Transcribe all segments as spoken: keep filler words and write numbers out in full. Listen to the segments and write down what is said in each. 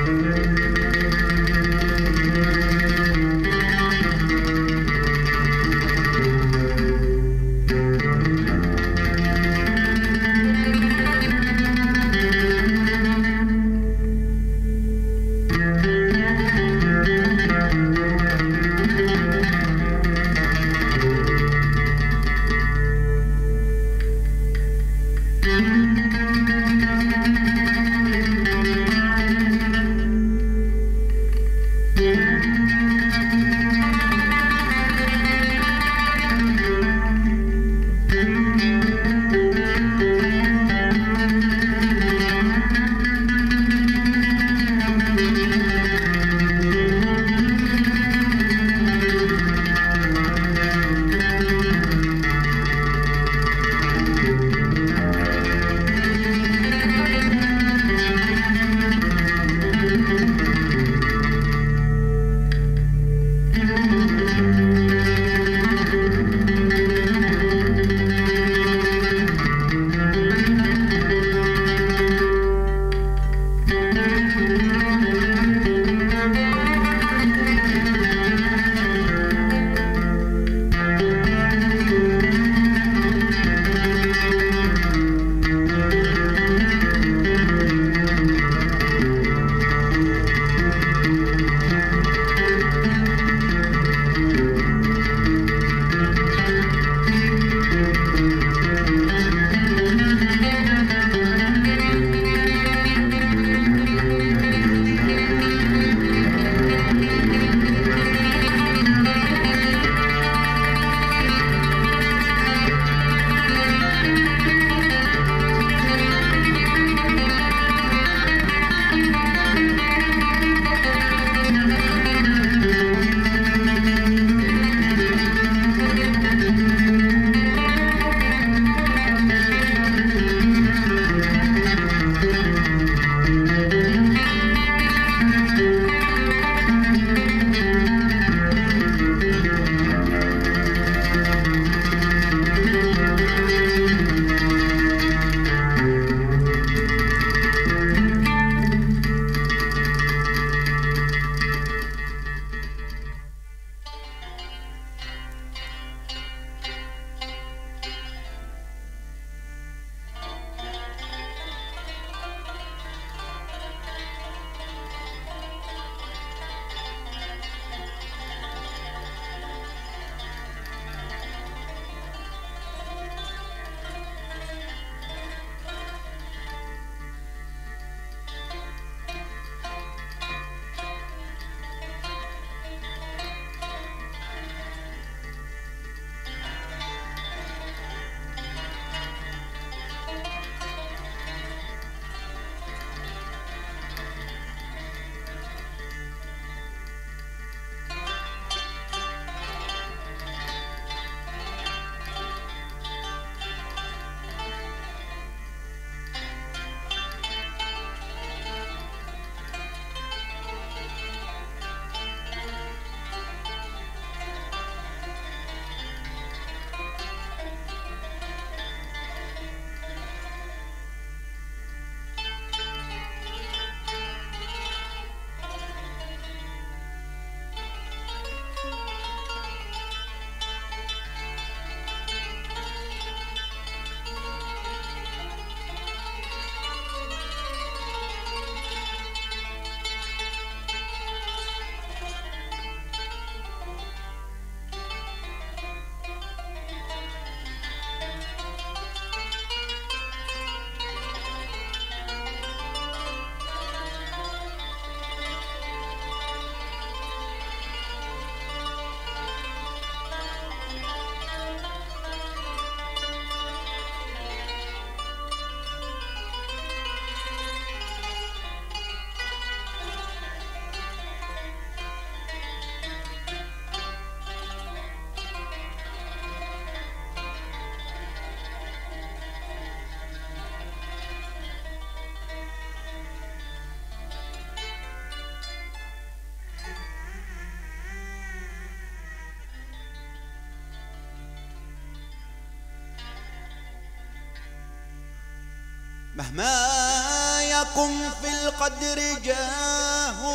مهما يقم في القدر جاء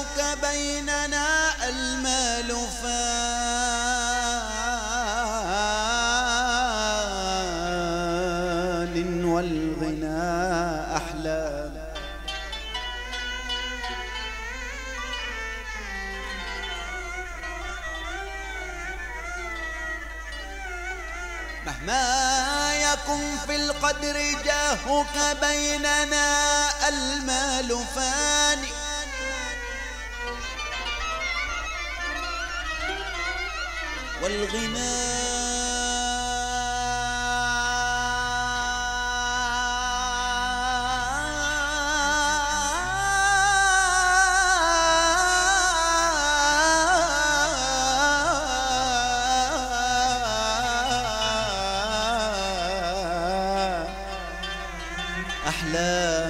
جاهك بيننا المال فان والغنى أحلام. مهما يكن في القدر جاهك بيننا المال فاني والغنى أحلام.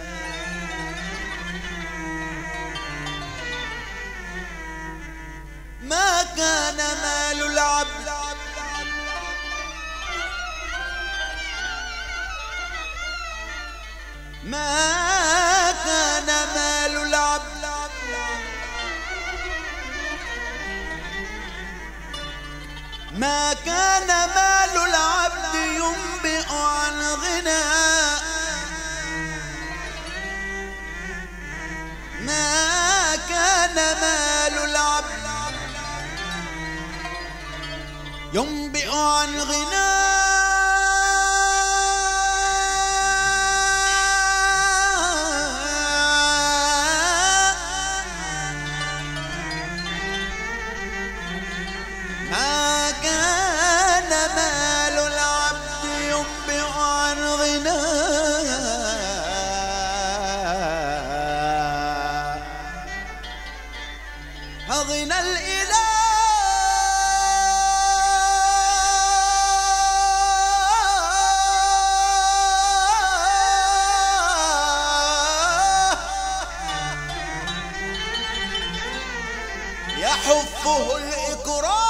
ما كان مال العبد ما كان مال العبد ما كان مال العبد ينبئ عن غنى. ما كان مال العبد ينبئ عن غنى. ما كان مال العبد ينبئ عن غنى. غنى الإله يحفه الإكرام.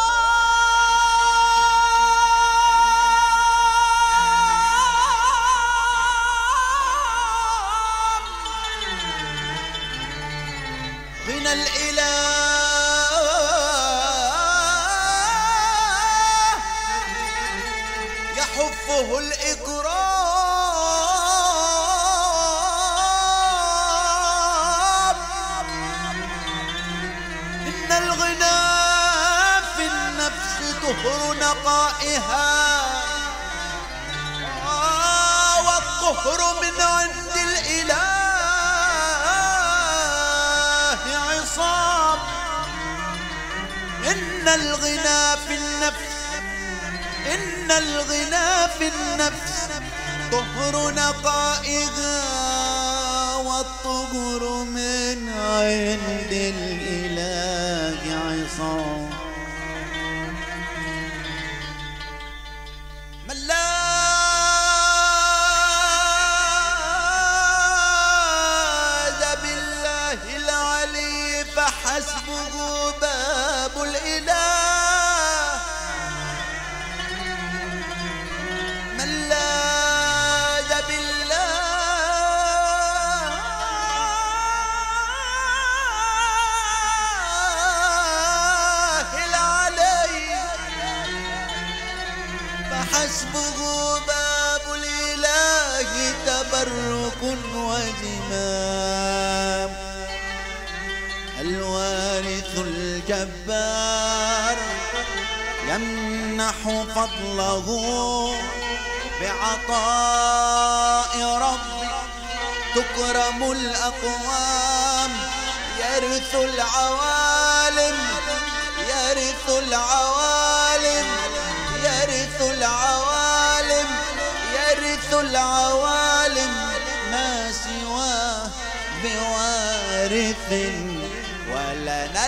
غنى الإله يحفه الإكرام. إن الغنى في النفس طهر نقائها والطهر من عند الإله عصام. إن الغنى في النفس إن الغنى في النفس طهر نقائها والطهر من عند الإله عصام. من لاذ بالله العلي فحسبه باب الإله. من لاذ بالله العلي فحسبه باب الإله تبرك وزمام. الوارث الجبار يمنح فضله بعطاء ربي تكرم الأقوام. يرث العوالم يرث العوالم يرث العوالم يرث العوالم ما سواه بوارث. ولنا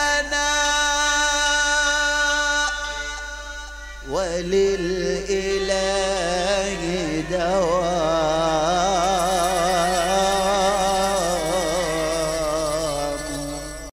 الفناء وللإله